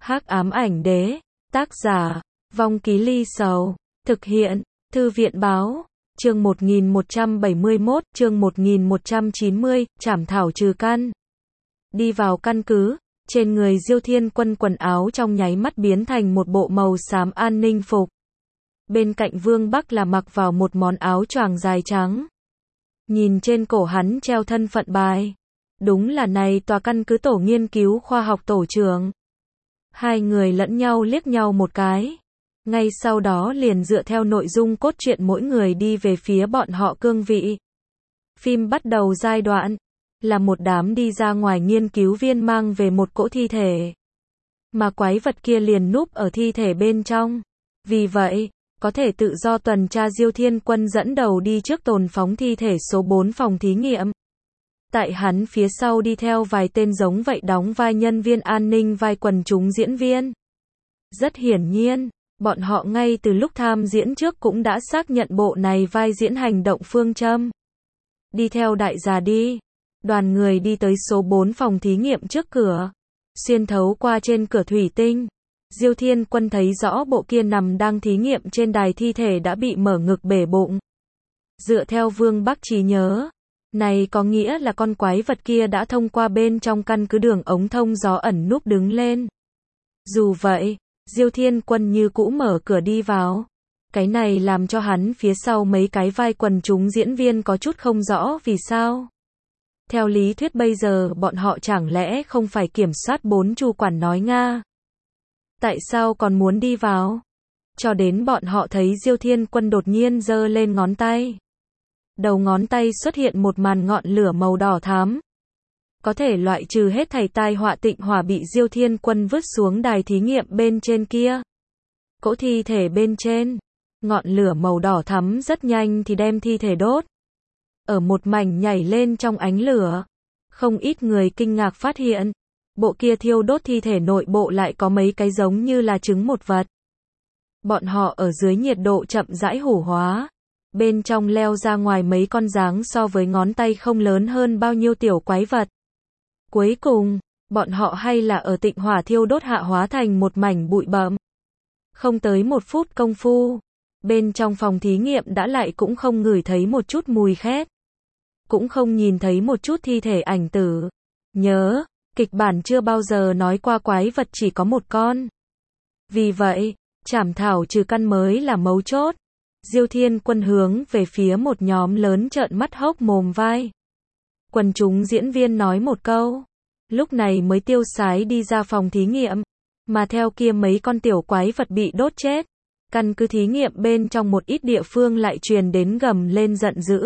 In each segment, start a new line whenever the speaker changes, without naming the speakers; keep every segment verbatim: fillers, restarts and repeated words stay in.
Hắc ám ảnh đế, tác giả, Vong Ký Ly Sầu, thực hiện, Thư viện báo, chương một nghìn một trăm bảy mươi mốt, chương một nghìn một trăm chín mươi, trảm thảo trừ căn. Đi vào căn cứ, trên người Diêu Thiên Quân quần áo trong nháy mắt biến thành một bộ màu xám an ninh phục. Bên cạnh Vương Bắc là mặc vào một món áo choàng dài trắng. Nhìn trên cổ hắn treo thân phận bài. Đúng là này tòa căn cứ tổ nghiên cứu khoa học tổ trưởng. Hai người lẫn nhau liếc nhau một cái. Ngay sau đó liền dựa theo nội dung cốt truyện mỗi người đi về phía bọn họ cương vị. Phim bắt đầu giai đoạn là một đám đi ra ngoài nghiên cứu viên mang về một cỗ thi thể. Mà quái vật kia liền núp ở thi thể bên trong. Vì vậy, có thể tự do tuần tra Diêu Thiên Quân dẫn đầu đi trước tồn phóng thi thể số bốn phòng thí nghiệm. Tại hắn phía sau đi theo vài tên giống vậy đóng vai nhân viên an ninh vai quần chúng diễn viên. Rất hiển nhiên, bọn họ ngay từ lúc tham diễn trước cũng đã xác nhận bộ này vai diễn hành động phương châm. Đi theo đại gia đi. Đoàn người đi tới số bốn phòng thí nghiệm trước cửa. Xuyên thấu qua trên cửa thủy tinh. Diêu Thiên Quân thấy rõ bộ kia nằm đang thí nghiệm trên đài thi thể đã bị mở ngực bể bụng. Dựa theo Vương Bắc trí nhớ, này có nghĩa là con quái vật kia đã thông qua bên trong căn cứ đường ống thông gió ẩn núp đứng lên. Dù vậy, Diêu Thiên Quân như cũ mở cửa đi vào. Cái này làm cho hắn phía sau mấy cái vai quần chúng diễn viên có chút không rõ vì sao. Theo lý thuyết bây giờ bọn họ chẳng lẽ không phải kiểm soát bốn chu quản nói Nga. Tại sao còn muốn đi vào? Cho đến bọn họ thấy Diêu Thiên Quân đột nhiên giơ lên ngón tay. Đầu ngón tay xuất hiện một màn ngọn lửa màu đỏ thắm. Có thể loại trừ hết thảy tai họa tịnh hỏa bị Diêu Thiên Quân vứt xuống đài thí nghiệm bên trên kia. Cỗ thi thể bên trên. Ngọn lửa màu đỏ thắm rất nhanh thì đem thi thể đốt. Ở một mảnh nhảy lên trong ánh lửa. Không ít người kinh ngạc phát hiện. Bộ kia thiêu đốt thi thể nội bộ lại có mấy cái giống như là trứng một vật. Bọn họ ở dưới nhiệt độ chậm rãi hủ hóa. Bên trong leo ra ngoài mấy con dáng so với ngón tay không lớn hơn bao nhiêu tiểu quái vật. Cuối cùng, bọn họ hay là ở tịnh hỏa thiêu đốt hạ hóa thành một mảnh bụi bặm. Không tới một phút công phu, bên trong phòng thí nghiệm đã lại cũng không ngửi thấy một chút mùi khét. Cũng không nhìn thấy một chút thi thể ảnh tử. Nhớ, kịch bản chưa bao giờ nói qua quái vật chỉ có một con. Vì vậy, trảm thảo trừ căn mới là mấu chốt. Diêu Thiên Quân hướng về phía một nhóm lớn trợn mắt hốc mồm vai. Quần chúng diễn viên nói một câu. Lúc này mới tiêu sái đi ra phòng thí nghiệm. Mà theo kia mấy con tiểu quái vật bị đốt chết. Căn cứ thí nghiệm bên trong một ít địa phương lại truyền đến gầm lên giận dữ.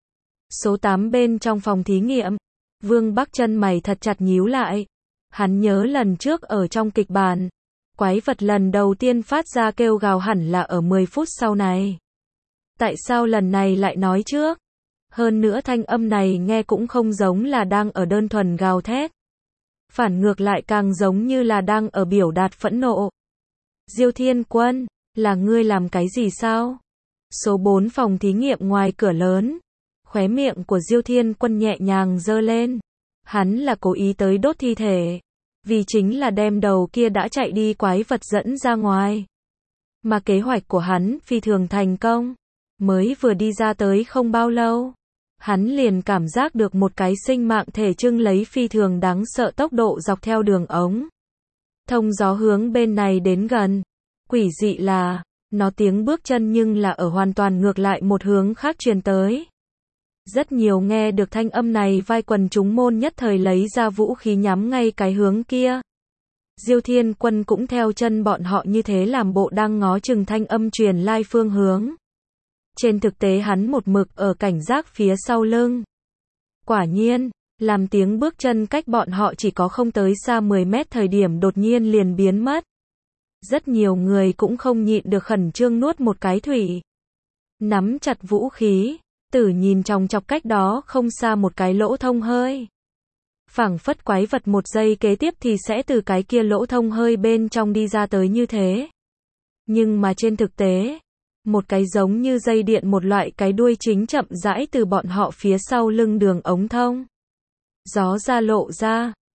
Số tám bên trong phòng thí nghiệm. Vương Bắc chân mày thật chặt nhíu lại. Hắn nhớ lần trước ở trong kịch bản. Quái vật lần đầu tiên phát ra kêu gào hẳn là ở mười phút sau này. Tại sao lần này lại nói trước? Hơn nữa thanh âm này nghe cũng không giống là đang ở đơn thuần gào thét. Phản ngược lại càng giống như là đang ở biểu đạt phẫn nộ. Diêu Thiên Quân, là ngươi làm cái gì sao? Số bốn phòng thí nghiệm ngoài cửa lớn. Khóe miệng của Diêu Thiên Quân nhẹ nhàng giơ lên. Hắn là cố ý tới đốt thi thể. Vì chính là đem đầu kia đã chạy đi quái vật dẫn ra ngoài. Mà kế hoạch của hắn phi thường thành công. Mới vừa đi ra tới không bao lâu. Hắn liền cảm giác được một cái sinh mạng thể trưng lấy phi thường đáng sợ tốc độ dọc theo đường ống. Thông gió hướng bên này đến gần. Quỷ dị là, nó tiếng bước chân nhưng là ở hoàn toàn ngược lại một hướng khác truyền tới. Rất nhiều nghe được thanh âm này vai quần chúng môn nhất thời lấy ra vũ khí nhắm ngay cái hướng kia. Diêu Thiên Quân cũng theo chân bọn họ như thế làm bộ đang ngó chừng thanh âm truyền lai phương hướng. Trên thực tế hắn một mực ở cảnh giác phía sau lưng. Quả nhiên, làm tiếng bước chân cách bọn họ chỉ có không tới xa mười mét thời điểm đột nhiên liền biến mất. Rất nhiều người cũng không nhịn được khẩn trương nuốt một cái thủy. Nắm chặt vũ khí. Tử nhìn chòng chọc cách đó không xa một cái lỗ thông hơi. Phảng phất quái vật một giây kế tiếp thì sẽ từ cái kia lỗ thông hơi bên trong đi ra tới như thế. Nhưng mà trên thực tế, một cái giống như dây điện một loại cái đuôi chính chậm rãi từ bọn họ phía sau lưng đường ống thông. Gió ra lộ ra,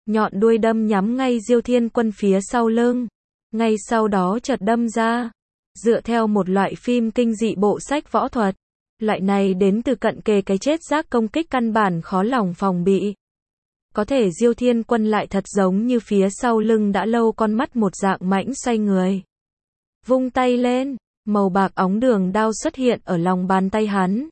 nhọn đuôi đâm nhắm ngay Diêu Thiên Quân phía sau lưng, ngay sau đó chợt đâm ra. Dựa theo một loại phim kinh dị bộ sách võ thuật, loại này đến từ cận kề cái chết giác công kích căn bản khó lòng phòng bị. Có thể Diêu Thiên Quân lại thật giống như phía sau lưng đã lâu con mắt một dạng mãnh xoay người. Vung tay lên, màu bạc óng đường đao xuất hiện ở lòng bàn tay hắn.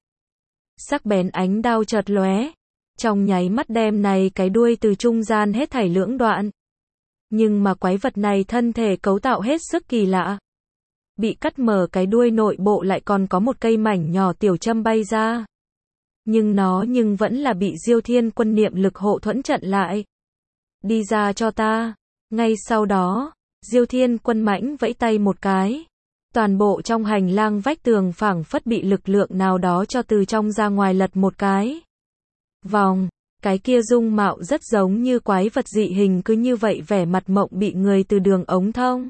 Sắc bén ánh đao chợt lóe, trong nháy mắt đem này cái đuôi từ trung gian hết thảy lưỡng đoạn. Nhưng mà quái vật này thân thể cấu tạo hết sức kỳ lạ. Bị cắt mở cái đuôi nội bộ lại còn có một cây mảnh nhỏ tiểu châm bay ra. Nhưng nó nhưng vẫn là bị Diêu Thiên Quân niệm lực hộ thuẫn trận lại. Đi ra cho ta. Ngay sau đó, Diêu Thiên Quân mãnh vẫy tay một cái. Toàn bộ trong hành lang vách tường phảng phất bị lực lượng nào đó cho từ trong ra ngoài lật một cái. Vòng, cái kia dung mạo rất giống như quái vật dị hình cứ như vậy vẻ mặt mộng bị người từ đường ống thông.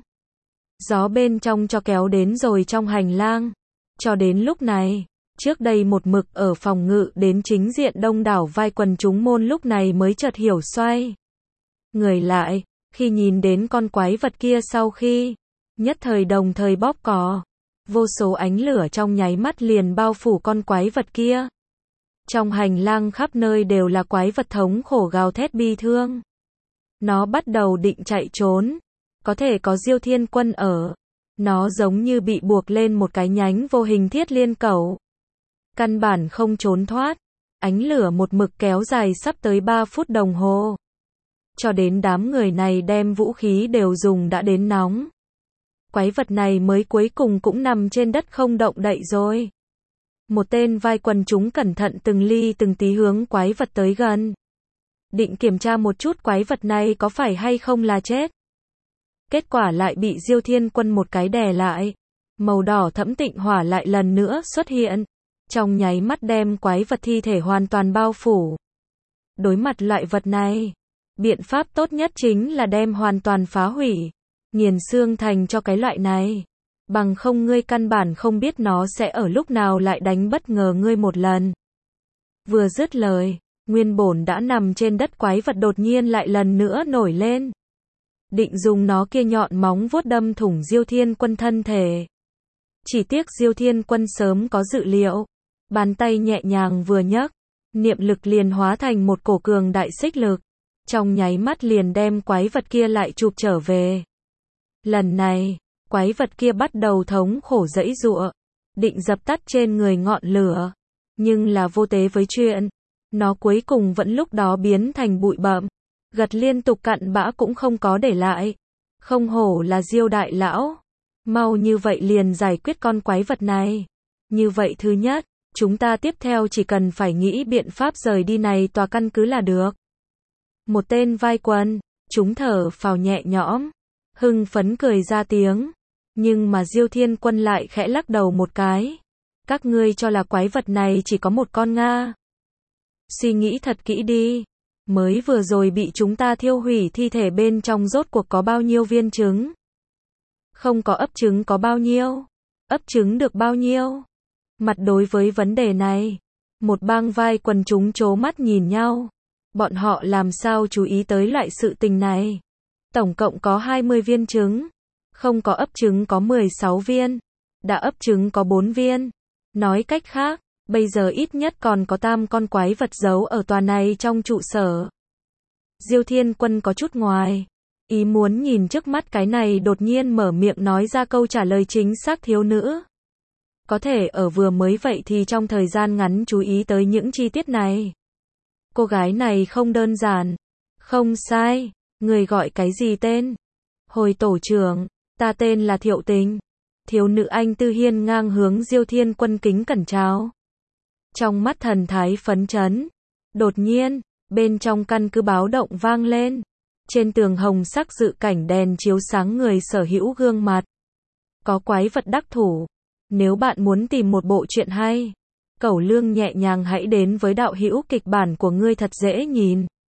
Gió bên trong cho kéo đến rồi trong hành lang. Cho đến lúc này, trước đây một mực ở phòng ngự đến chính diện đông đảo vai quần chúng môn lúc này mới chợt hiểu xoay. Người lại, khi nhìn đến con quái vật kia sau khi, nhất thời đồng thời bóp cò. Vô số ánh lửa trong nháy mắt liền bao phủ con quái vật kia. Trong hành lang khắp nơi đều là quái vật thống khổ gào thét bi thương. Nó bắt đầu định chạy trốn. Có thể có Diêu Thiên Quân ở. Nó giống như bị buộc lên một cái nhánh vô hình thiết liên cẩu. Căn bản không trốn thoát. Ánh lửa một mực kéo dài sắp tới ba phút đồng hồ. Cho đến đám người này đem vũ khí đều dùng đã đến nóng. Quái vật này mới cuối cùng cũng nằm trên đất không động đậy rồi. Một tên vai quần chúng cẩn thận từng ly từng tí hướng quái vật tới gần. Định kiểm tra một chút quái vật này có phải hay không là chết. Kết quả lại bị Diêu Thiên Quân một cái đè lại. Màu đỏ thẫm tịnh hỏa lại lần nữa xuất hiện. Trong nháy mắt đem quái vật thi thể hoàn toàn bao phủ. Đối mặt loại vật này, biện pháp tốt nhất chính là đem hoàn toàn phá hủy. Nghiền xương thành cho cái loại này. Bằng không ngươi căn bản không biết nó sẽ ở lúc nào lại đánh bất ngờ ngươi một lần. Vừa dứt lời, nguyên bổn đã nằm trên đất quái vật đột nhiên lại lần nữa nổi lên. Định dùng nó kia nhọn móng vuốt đâm thủng Diêu Thiên Quân thân thể. Chỉ tiếc Diêu Thiên Quân sớm có dự liệu. Bàn tay nhẹ nhàng vừa nhấc, niệm lực liền hóa thành một cổ cường đại xích lực. Trong nháy mắt liền đem quái vật kia lại chụp trở về. Lần này, quái vật kia bắt đầu thống khổ giãy giụa, định dập tắt trên người ngọn lửa. Nhưng là vô tế với chuyện. Nó cuối cùng vẫn lúc đó biến thành bụi bặm. Gật liên tục cặn bã cũng không có để lại. Không hổ là Diêu đại lão. Mau như vậy liền giải quyết con quái vật này. Như vậy thứ nhất, chúng ta tiếp theo chỉ cần phải nghĩ biện pháp rời đi này tòa căn cứ là được. Một tên vai quân, chúng thở phào nhẹ nhõm, hưng phấn cười ra tiếng. Nhưng mà Diêu Thiên Quân lại khẽ lắc đầu một cái. Các ngươi cho là quái vật này chỉ có một con Nga. Suy nghĩ thật kỹ đi. Mới vừa rồi bị chúng ta thiêu hủy thi thể bên trong rốt cuộc có bao nhiêu viên trứng? Không có ấp trứng có bao nhiêu? Ấp trứng được bao nhiêu? Mặt đối với vấn đề này, một bang vai quần chúng trố mắt nhìn nhau. Bọn họ làm sao chú ý tới loại sự tình này? Tổng cộng có hai mươi viên trứng. Không có ấp trứng có mười sáu viên. Đã ấp trứng có bốn viên. Nói cách khác, bây giờ ít nhất còn có tam con quái vật giấu ở tòa này trong trụ sở. Diêu Thiên Quân có chút ngoài ý muốn nhìn trước mắt cái này đột nhiên mở miệng nói ra câu trả lời chính xác thiếu nữ. Có thể ở vừa mới vậy thì trong thời gian ngắn chú ý tới những chi tiết này. Cô gái này không đơn giản. Không sai, người gọi cái gì tên? Hồi tổ trưởng, ta tên là Thiệu Tình. Thiếu nữ anh tư hiên ngang hướng Diêu Thiên Quân kính cẩn chào. Trong mắt thần thái phấn chấn. Đột nhiên, bên trong căn cứ báo động vang lên. Trên tường hồng sắc dự cảnh đèn chiếu sáng người sở hữu gương mặt. Có quái vật đắc thủ. Nếu bạn muốn tìm một bộ truyện hay, cẩu lương nhẹ nhàng hãy đến với đạo hữu kịch bản của ngươi thật dễ nhìn.